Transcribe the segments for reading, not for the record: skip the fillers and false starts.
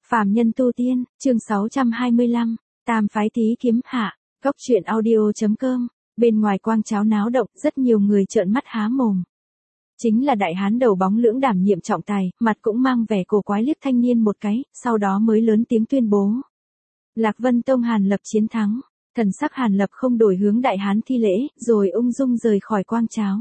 Phàm nhân tu tiên, chương 625, Tam phái thí kiếm hạ, góc truyện audio.com, bên ngoài quang cháo náo động, rất nhiều người trợn mắt há mồm. Chính là đại hán đầu bóng lưỡng đảm nhiệm trọng tài, mặt cũng mang vẻ cổ quái liếc thanh niên một cái, sau đó mới lớn tiếng tuyên bố. Lạc Vân Tông Hàn Lập chiến thắng, thần sắc Hàn Lập không đổi hướng đại hán thi lễ, rồi ung dung rời khỏi quang cháo.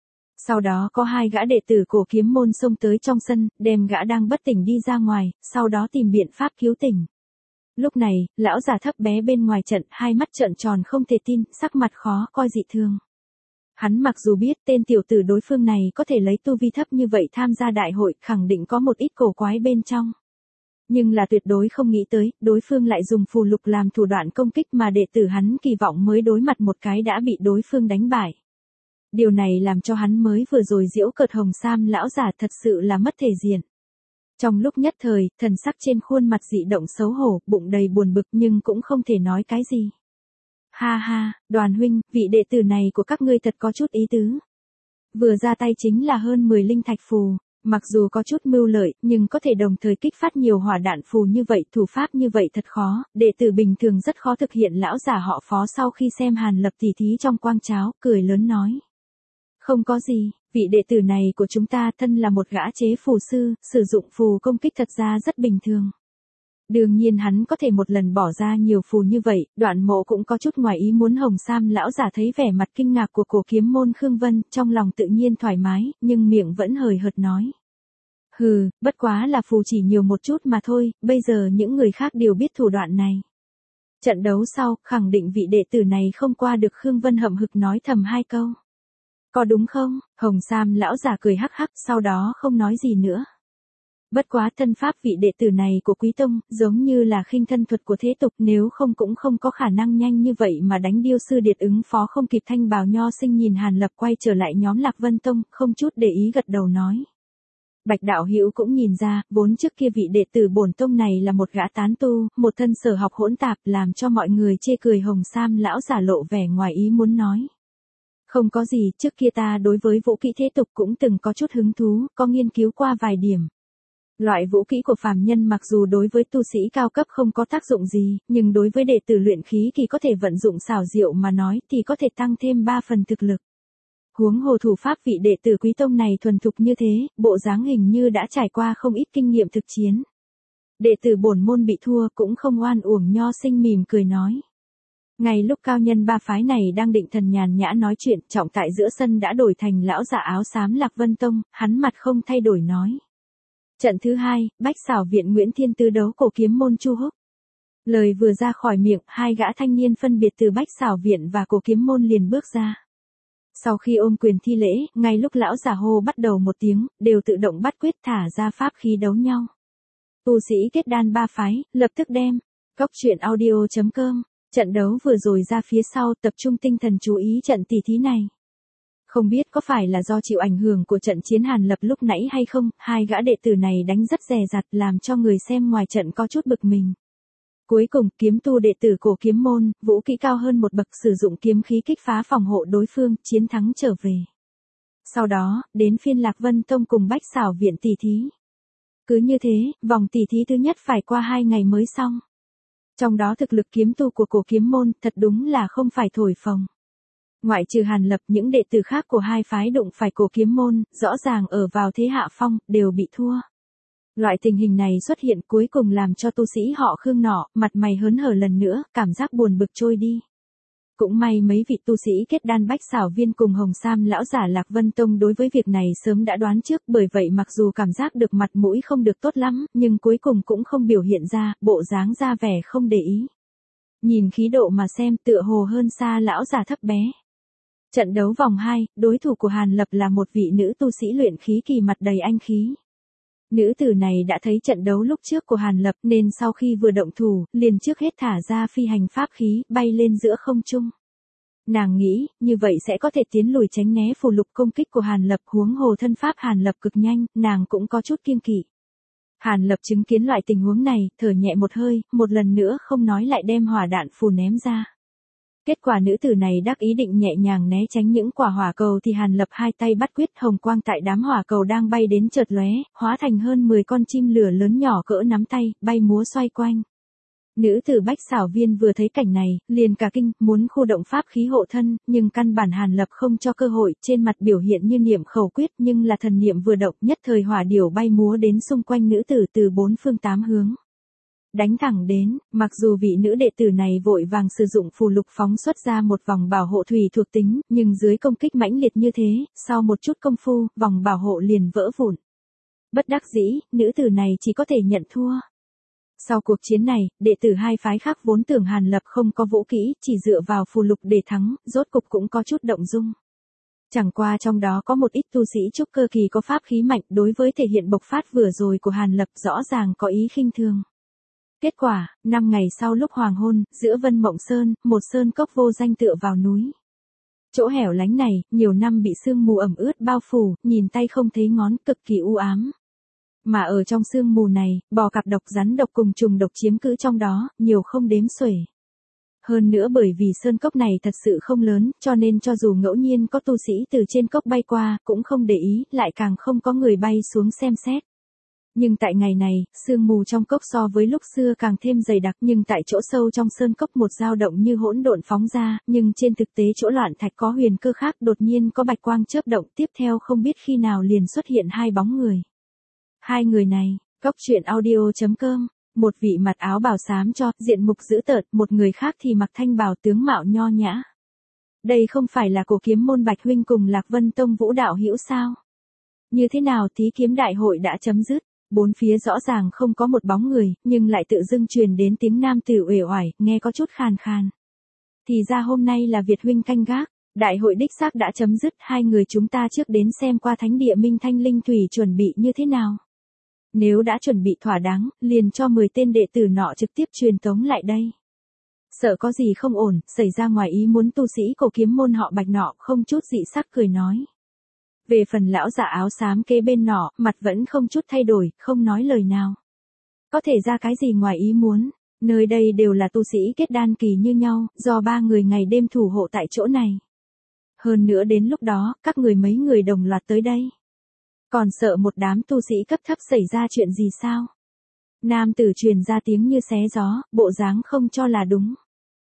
Sau đó có hai gã đệ tử cổ kiếm môn xông tới trong sân, đem gã đang bất tỉnh đi ra ngoài, sau đó tìm biện pháp cứu tỉnh. Lúc này, lão già thấp bé bên ngoài trận, hai mắt trợn tròn không thể tin, sắc mặt khó coi dị thường. Hắn mặc dù biết tên tiểu tử đối phương này có thể lấy tu vi thấp như vậy tham gia đại hội, khẳng định có một ít cổ quái bên trong. Nhưng là tuyệt đối không nghĩ tới, đối phương lại dùng phù lục làm thủ đoạn công kích mà đệ tử hắn kỳ vọng mới đối mặt một cái đã bị đối phương đánh bại. Điều này làm cho hắn mới vừa rồi giễu cợt Hồng Sam lão giả thật sự là mất thể diện. Trong lúc nhất thời, thần sắc trên khuôn mặt dị động xấu hổ, bụng đầy buồn bực nhưng cũng không thể nói cái gì. Ha ha, Đoàn huynh, vị đệ tử này của các ngươi thật có chút ý tứ. Vừa ra tay chính là hơn 10 linh thạch phù, mặc dù có chút mưu lợi, nhưng có thể đồng thời kích phát nhiều hỏa đạn phù như vậy, thủ pháp như vậy thật khó, đệ tử bình thường rất khó thực hiện. Lão giả họ Phó sau khi xem Hàn Lập tỉ thí trong quang cháo, cười lớn nói. Không có gì, vị đệ tử này của chúng ta thân là một gã chế phù sư, sử dụng phù công kích thật ra rất bình thường. Đương nhiên hắn có thể một lần bỏ ra nhiều phù như vậy, Đoạn Mộ cũng có chút ngoài ý muốn. Hồng Sam lão giả thấy vẻ mặt kinh ngạc của cổ kiếm môn Khương Vân, trong lòng tự nhiên thoải mái, nhưng miệng vẫn hời hợt nói. Hừ, bất quá là phù chỉ nhiều một chút mà thôi, bây giờ những người khác đều biết thủ đoạn này. Trận đấu sau, khẳng định vị đệ tử này không qua được. Khương Vân hậm hực nói thầm hai câu. Có đúng không? Hồng Sam lão giả cười hắc hắc, sau đó không nói gì nữa. Bất quá thân pháp vị đệ tử này của Quý Tông, giống như là khinh thân thuật của thế tục, nếu không cũng không có khả năng nhanh như vậy mà đánh điêu sư điệt ứng phó không kịp. Thanh bào nho sinh nhìn Hàn Lập quay trở lại nhóm Lạc Vân Tông, không chút để ý gật đầu nói. Bạch đạo hữu cũng nhìn ra, vốn trước kia vị đệ tử bổn tông này là một gã tán tu, một thân sở học hỗn tạp, làm cho mọi người chê cười. Hồng Sam lão giả lộ vẻ ngoài ý muốn nói. Không có gì, trước kia ta đối với vũ kỹ thế tục cũng từng có chút hứng thú, có nghiên cứu qua vài điểm. Loại vũ kỹ của phàm nhân mặc dù đối với tu sĩ cao cấp không có tác dụng gì, nhưng đối với đệ tử luyện khí kỳ có thể vận dụng xảo diệu mà nói thì có thể tăng thêm 3 phần thực lực. Huống hồ thủ pháp vị đệ tử Quý Tông này thuần thục như thế, bộ dáng hình như đã trải qua không ít kinh nghiệm thực chiến. Đệ tử bổn môn bị thua cũng không oan uổng. Nho sinh mỉm cười nói. Ngay lúc cao nhân ba phái này đang định thần nhàn nhã nói chuyện, trọng tại giữa sân đã đổi thành lão giả áo xám Lạc Vân Tông, hắn mặt không thay đổi nói. Trận thứ 2, Bách Xảo Viện Nguyễn Thiên Tứ đấu cổ kiếm môn Chu Húc. Lời vừa ra khỏi miệng, hai gã thanh niên phân biệt từ Bách Xảo Viện và cổ kiếm môn liền bước ra. Sau khi ôm quyền thi lễ, ngay lúc lão giả hô bắt đầu một tiếng, đều tự động bắt quyết thả ra pháp khí đấu nhau. Tu sĩ kết đan ba phái, lập tức đem. Góc truyện audio.com. Trận đấu vừa rồi ra phía sau, tập trung tinh thần chú ý trận tỷ thí này. Không biết có phải là do chịu ảnh hưởng của trận chiến Hàn Lập lúc nãy hay không, hai gã đệ tử này đánh rất dè dặt, làm cho người xem ngoài trận có chút bực mình. Cuối cùng, kiếm tu đệ tử cổ kiếm môn, vũ kỹ cao hơn một bậc, sử dụng kiếm khí kích phá phòng hộ đối phương, chiến thắng trở về. Sau đó, đến phiên Lạc Vân Tông cùng Bách Xảo Viện tỷ thí. Cứ như thế, vòng tỷ thí thứ nhất phải qua 2 ngày mới xong. Trong đó thực lực kiếm tu của cổ kiếm môn thật đúng là không phải thổi phồng. Ngoại trừ Hàn Lập, những đệ tử khác của hai phái đụng phải cổ kiếm môn, rõ ràng ở vào thế hạ phong, đều bị thua. Loại tình hình này xuất hiện cuối cùng làm cho tu sĩ họ Khương nọ, mặt mày hớn hở lần nữa, cảm giác buồn bực trôi đi. Cũng may mấy vị tu sĩ kết đan Bách Xảo Viên cùng Hồng Sam lão giả Lạc Vân Tông đối với việc này sớm đã đoán trước, bởi vậy mặc dù cảm giác được mặt mũi không được tốt lắm, nhưng cuối cùng cũng không biểu hiện ra, bộ dáng ra vẻ không để ý. Nhìn khí độ mà xem, tựa hồ hơn xa lão giả thấp bé. Trận đấu vòng 2, đối thủ của Hàn Lập là một vị nữ tu sĩ luyện khí kỳ mặt đầy anh khí. Nữ tử này đã thấy trận đấu lúc trước của Hàn Lập nên sau khi vừa động thủ, liền trước hết thả ra phi hành pháp khí, bay lên giữa không trung. Nàng nghĩ, như vậy sẽ có thể tiến lùi tránh né phù lục công kích của Hàn Lập. Huống hồ thân pháp Hàn Lập cực nhanh, nàng cũng có chút kiêng kỵ. Hàn Lập chứng kiến loại tình huống này, thở nhẹ một hơi, một lần nữa không nói lại đem hỏa đạn phù ném ra. Kết quả nữ tử này đắc ý định nhẹ nhàng né tránh những quả hỏa cầu thì Hàn Lập hai tay bắt quyết, hồng quang tại đám hỏa cầu đang bay đến chợt lóe, hóa thành hơn 10 con chim lửa lớn nhỏ cỡ nắm tay, bay múa xoay quanh. Nữ tử Bách Xảo Viên vừa thấy cảnh này, liền cả kinh, muốn khu động pháp khí hộ thân, nhưng căn bản Hàn Lập không cho cơ hội, trên mặt biểu hiện như niệm khẩu quyết, nhưng là thần niệm vừa động, nhất thời hỏa điểu bay múa đến xung quanh nữ tử từ bốn phương tám hướng. Đánh thẳng đến, mặc dù vị nữ đệ tử này vội vàng sử dụng phù lục phóng xuất ra một vòng bảo hộ thủy thuộc tính, nhưng dưới công kích mãnh liệt như thế, sau một chút công phu, vòng bảo hộ liền vỡ vụn. Bất đắc dĩ, nữ tử này chỉ có thể nhận thua. Sau cuộc chiến này, đệ tử hai phái khác vốn tưởng Hàn Lập không có vũ kỹ, chỉ dựa vào phù lục để thắng, rốt cục cũng có chút động dung. Chẳng qua trong đó có một ít tu sĩ trúc cơ kỳ có pháp khí mạnh, đối với thể hiện bộc phát vừa rồi của Hàn Lập rõ ràng có ý khinh thường. Kết quả, 5 ngày sau lúc hoàng hôn, giữa Vân Mộng Sơn, một sơn cốc vô danh tựa vào núi. Chỗ hẻo lánh này, nhiều năm bị sương mù ẩm ướt bao phủ, nhìn tay không thấy ngón, cực kỳ u ám. Mà ở trong sương mù này, bò cạp độc rắn độc cùng trùng độc chiếm cứ trong đó, nhiều không đếm xuể. Hơn nữa bởi vì sơn cốc này thật sự không lớn, cho nên cho dù ngẫu nhiên có tu sĩ từ trên cốc bay qua, cũng không để ý, lại càng không có người bay xuống xem xét. Nhưng tại ngày này, sương mù trong cốc so với lúc xưa càng thêm dày đặc, nhưng tại chỗ sâu trong sơn cốc một dao động như hỗn độn phóng ra, nhưng trên thực tế chỗ loạn thạch có huyền cơ khác, đột nhiên có bạch quang chớp động, tiếp theo không biết khi nào liền xuất hiện hai bóng người. Hai người này, goctruyện.audio.com, một vị mặc áo bào xám cho, diện mục dữ tợn, một người khác thì mặc thanh bào tướng mạo nho nhã. Đây không phải là Cổ Kiếm môn Bạch huynh cùng Lạc Vân Tông Vũ đạo hữu sao? Như thế nào thí kiếm đại hội đã chấm dứt? Bốn phía rõ ràng không có một bóng người, nhưng lại tự dưng truyền đến tiếng nam tử uể oải, nghe có chút khàn khàn. Thì ra hôm nay là Việt huynh canh gác, đại hội đích xác đã chấm dứt, hai người chúng ta trước đến xem qua thánh địa Minh Thanh Linh Thủy chuẩn bị như thế nào. Nếu đã chuẩn bị thỏa đáng, liền cho 10 tên đệ tử nọ trực tiếp truyền tống lại đây. Sợ có gì không ổn, xảy ra ngoài ý muốn tu sĩ Cổ Kiếm môn họ Bạch nọ không chút dị sắc cười nói. Về phần lão giả áo xám kế bên nọ, mặt vẫn không chút thay đổi, không nói lời nào. Có thể ra cái gì ngoài ý muốn, nơi đây đều là tu sĩ kết đan kỳ như nhau, do 3 người ngày đêm thủ hộ tại chỗ này. Hơn nữa đến lúc đó, các người mấy người đồng loạt tới đây. Còn sợ một đám tu sĩ cấp thấp xảy ra chuyện gì sao? Nam tử truyền ra tiếng như xé gió, bộ dáng không cho là đúng.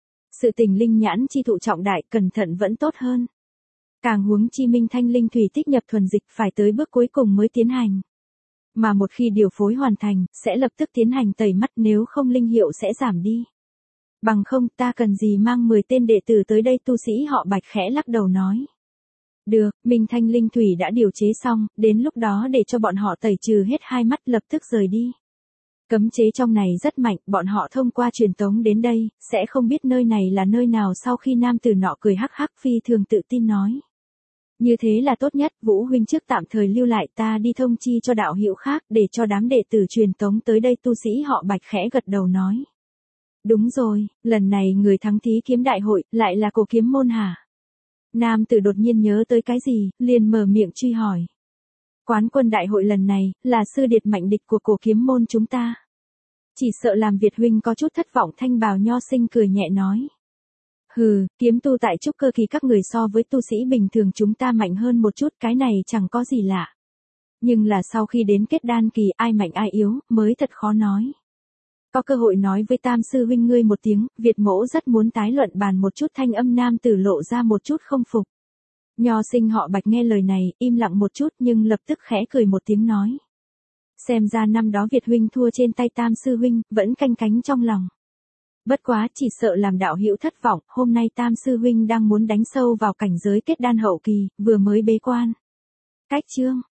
Sự tình linh nhãn chi thụ trọng đại, cẩn thận vẫn tốt hơn. Càng huống chi Minh Thanh Linh Thủy tích nhập thuần dịch phải tới bước cuối cùng mới tiến hành. Mà một khi điều phối hoàn thành, sẽ lập tức tiến hành tẩy mắt, nếu không linh hiệu sẽ giảm đi. Bằng không ta cần gì mang 10 tên đệ tử tới đây, tu sĩ họ Bạch khẽ lắc đầu nói. Được, Minh Thanh Linh Thủy đã điều chế xong, đến lúc đó để cho bọn họ tẩy trừ hết hai mắt lập tức rời đi. Cấm chế trong này rất mạnh, bọn họ thông qua truyền tống đến đây, sẽ không biết nơi này là nơi nào. Sau khi nam tử nọ cười hắc hắc phi thường tự tin nói. Như thế là tốt nhất, Vũ huynh trước tạm thời lưu lại, ta đi thông chi cho đạo hữu khác, để cho đám đệ tử truyền tống tới đây. Tu sĩ họ Bạch khẽ gật đầu nói. Đúng rồi, lần này người thắng thí kiếm đại hội, lại là Cổ Kiếm môn hả? Nam tử đột nhiên nhớ tới cái gì, liền mở miệng truy hỏi. Quán quân đại hội lần này, là sư điệt mạnh địch của Cổ Kiếm môn chúng ta. Chỉ sợ làm Việt huynh có chút thất vọng. Thanh bào nho sinh cười nhẹ nói. Hừ, kiếm tu tại trúc cơ kỳ các người so với tu sĩ bình thường chúng ta mạnh hơn một chút, cái này chẳng có gì lạ. Nhưng là sau khi đến kết đan kỳ ai mạnh ai yếu, mới thật khó nói. Có cơ hội nói với Tam sư huynh ngươi một tiếng, Việt mỗ rất muốn tái luận bàn một chút. Thanh âm nam tử lộ ra một chút không phục. Nho sinh họ Bạch nghe lời này, im lặng một chút nhưng lập tức khẽ cười một tiếng nói. Xem ra năm đó Việt huynh thua trên tay Tam sư huynh, vẫn canh cánh trong lòng. Bất quá chỉ sợ làm đạo hữu thất vọng, hôm nay Tam sư huynh đang muốn đánh sâu vào cảnh giới kết đan hậu kỳ, vừa mới bế quan. Cách chương